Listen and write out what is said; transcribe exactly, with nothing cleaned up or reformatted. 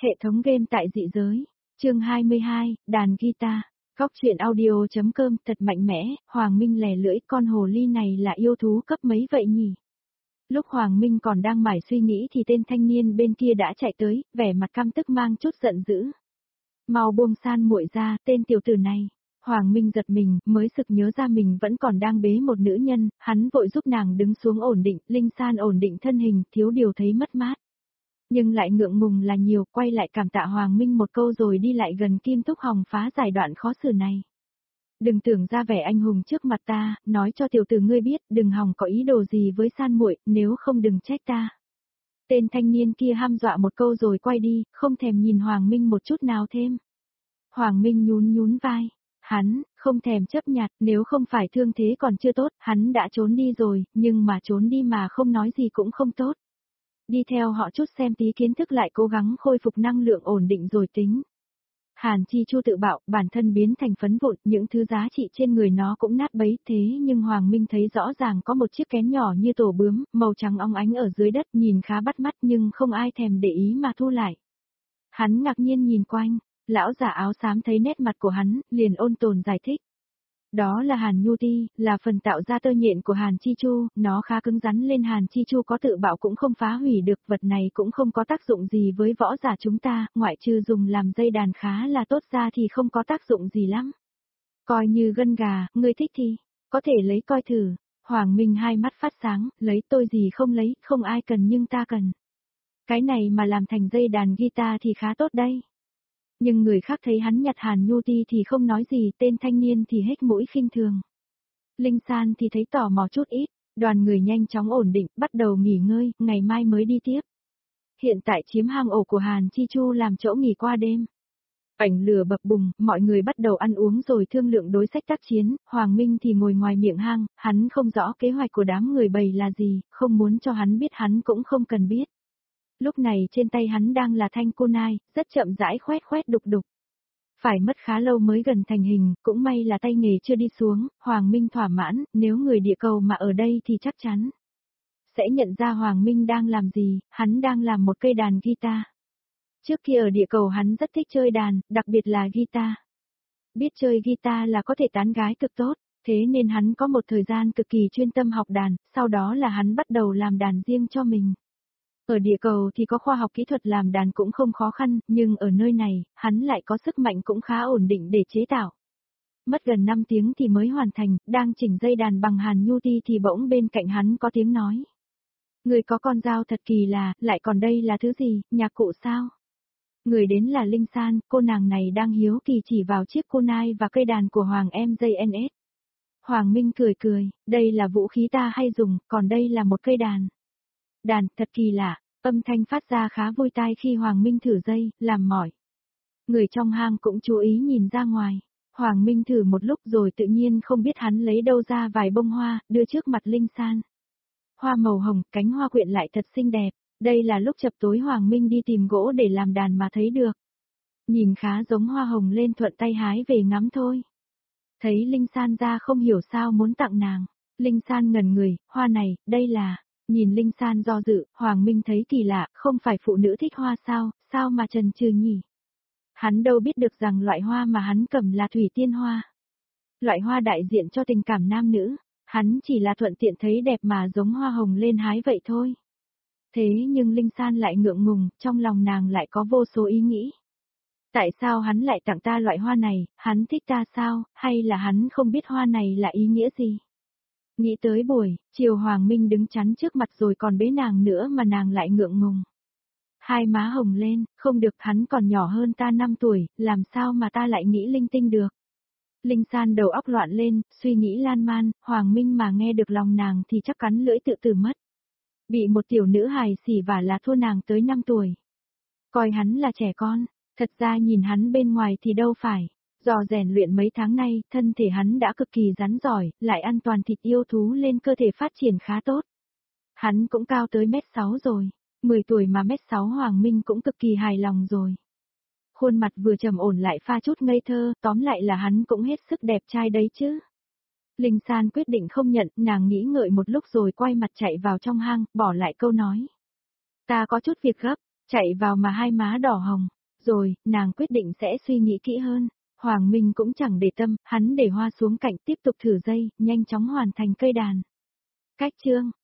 Hệ thống game tại dị giới. Chương hai mươi hai, đàn guitar. Góc truyện audio.com thật mạnh mẽ, Hoàng Minh lè lưỡi, con hồ ly này là yêu thú cấp mấy vậy nhỉ? Lúc Hoàng Minh còn đang mải suy nghĩ thì tên thanh niên bên kia đã chạy tới, vẻ mặt căm tức mang chút giận dữ. Mau buông San muội ra, tên tiểu tử này. Hoàng Minh giật mình, mới sực nhớ ra mình vẫn còn đang bế một nữ nhân, hắn vội giúp nàng đứng xuống ổn định, Linh San ổn định thân hình, thiếu điều thấy mất mát. Nhưng lại ngượng ngùng là nhiều, quay lại cảm tạ Hoàng Minh một câu rồi đi lại gần Kim Túc Hồng phá giải đoạn khó xử này. Đừng tưởng ra vẻ anh hùng trước mặt ta, nói cho tiểu tử ngươi biết, đừng hòng có ý đồ gì với San muội, nếu không đừng trách ta. Tên thanh niên kia hăm dọa một câu rồi quay đi, không thèm nhìn Hoàng Minh một chút nào thêm. Hoàng Minh nhún nhún vai, hắn, không thèm chấp nhặt, nếu không phải thương thế còn chưa tốt, hắn đã trốn đi rồi, nhưng mà trốn đi mà không nói gì cũng không tốt. Đi theo họ chút xem tí kiến thức lại cố gắng khôi phục năng lượng ổn định rồi tính. Hàn Chi Chu tự bạo, bản thân biến thành phấn vụn, những thứ giá trị trên người nó cũng nát bấy, thế nhưng Hoàng Minh thấy rõ ràng có một chiếc kén nhỏ như tổ bướm, màu trắng óng ánh ở dưới đất, nhìn khá bắt mắt nhưng không ai thèm để ý mà thu lại. Hắn ngạc nhiên nhìn quanh, lão giả áo xám thấy nét mặt của hắn, liền ôn tồn giải thích. Đó là Hàn Nhu Ti, là phần tạo ra tơ nhện của Hàn Chi Chu, nó khá cứng rắn lên Hàn Chi Chu có tự bạo cũng không phá hủy được, vật này cũng không có tác dụng gì với võ giả chúng ta, ngoại trừ dùng làm dây đàn khá là tốt ra thì không có tác dụng gì lắm. Coi như gân gà, ngươi thích thì, có thể lấy coi thử. Hoàng Minh hai mắt phát sáng, lấy tôi gì không lấy, không ai cần nhưng ta cần. Cái này mà làm thành dây đàn guitar thì khá tốt đây. Nhưng người khác thấy hắn nhặt Hàn Nhu Ti thì không nói gì, tên thanh niên thì hết mũi khinh thường. Linh San thì thấy tò mò chút ít, đoàn người nhanh chóng ổn định, bắt đầu nghỉ ngơi, ngày mai mới đi tiếp. Hiện tại chiếm hang ổ của Hàn Chi Chu làm chỗ nghỉ qua đêm. Ảnh lửa bập bùng, mọi người bắt đầu ăn uống rồi thương lượng đối sách tác chiến, Hoàng Minh thì ngồi ngoài miệng hang, hắn không rõ kế hoạch của đám người bầy là gì, không muốn cho hắn biết hắn cũng không cần biết. Lúc này trên tay hắn đang là thanh kunai, rất chậm rãi khoét khoét đục đục. Phải mất khá lâu mới gần thành hình, cũng may là tay nghề chưa đi xuống, Hoàng Minh thỏa mãn, nếu người địa cầu mà ở đây thì chắc chắn sẽ nhận ra Hoàng Minh đang làm gì, hắn đang làm một cây đàn guitar. Trước kia ở địa cầu hắn rất thích chơi đàn, đặc biệt là guitar. Biết chơi guitar là có thể tán gái cực tốt, thế nên hắn có một thời gian cực kỳ chuyên tâm học đàn, sau đó là hắn bắt đầu làm đàn riêng cho mình. Ở địa cầu thì có khoa học kỹ thuật làm đàn cũng không khó khăn, nhưng ở nơi này, hắn lại có sức mạnh cũng khá ổn định để chế tạo. Mất gần năm tiếng thì mới hoàn thành, đang chỉnh dây đàn bằng Hàn Nhu Ti thì bỗng bên cạnh hắn có tiếng nói. Người có con dao thật kỳ lạ, lại còn đây là thứ gì, nhạc cụ sao? Người đến là Linh San, cô nàng này đang hiếu kỳ chỉ vào chiếc kunai và cây đàn của Hoàng em gi en ét. Hoàng Minh cười cười, đây là vũ khí ta hay dùng, còn đây là một cây đàn. Đàn, thật kỳ lạ, âm thanh phát ra khá vui tai khi Hoàng Minh thử dây, làm mỏi. Người trong hang cũng chú ý nhìn ra ngoài. Hoàng Minh thử một lúc rồi tự nhiên không biết hắn lấy đâu ra vài bông hoa, đưa trước mặt Linh San. Hoa màu hồng, cánh hoa quyện lại thật xinh đẹp. Đây là lúc chập tối Hoàng Minh đi tìm gỗ để làm đàn mà thấy được. Nhìn khá giống hoa hồng lên thuận tay hái về ngắm thôi. Thấy Linh San ra không hiểu sao muốn tặng nàng. Linh San ngẩn người, hoa này, đây là... Nhìn Linh San do dự, Hoàng Minh thấy kỳ lạ, không phải phụ nữ thích hoa sao, sao mà chần chừ nhỉ? Hắn đâu biết được rằng loại hoa mà hắn cầm là thủy tiên hoa. Loại hoa đại diện cho tình cảm nam nữ, hắn chỉ là thuận tiện thấy đẹp mà giống hoa hồng lên hái vậy thôi. Thế nhưng Linh San lại ngượng ngùng, trong lòng nàng lại có vô số ý nghĩ. Tại sao hắn lại tặng ta loại hoa này, hắn thích ta sao, hay là hắn không biết hoa này là ý nghĩa gì? Nghĩ tới buổi, chiều Hoàng Minh đứng chắn trước mặt rồi còn bế nàng nữa mà nàng lại ngượng ngùng. Hai má hồng lên, không được, hắn còn nhỏ hơn ta năm tuổi, làm sao mà ta lại nghĩ linh tinh được. Linh San đầu óc loạn lên, suy nghĩ lan man, Hoàng Minh mà nghe được lòng nàng thì chắc cắn lưỡi tự tử mất. Bị một tiểu nữ hài xỉ vả là thua nàng tới năm tuổi. Coi hắn là trẻ con, thật ra nhìn hắn bên ngoài thì đâu phải. Do rèn luyện mấy tháng nay, thân thể hắn đã cực kỳ rắn giỏi, lại ăn toàn thịt yêu thú lên cơ thể phát triển khá tốt. Hắn cũng cao tới mét sáu rồi, mười tuổi mà mét sáu Hoàng Minh cũng cực kỳ hài lòng rồi. Khuôn mặt vừa trầm ổn lại pha chút ngây thơ, tóm lại là hắn cũng hết sức đẹp trai đấy chứ. Linh San quyết định không nhận, nàng nghĩ ngợi một lúc rồi quay mặt chạy vào trong hang, bỏ lại câu nói. Ta có chút việc gấp, Chạy vào mà hai má đỏ hồng. Rồi, nàng quyết định sẽ suy nghĩ kỹ hơn. Hoàng Minh cũng chẳng để tâm, hắn để hoa xuống cạnh tiếp tục thử dây, nhanh chóng hoàn thành cây đàn. Cách chương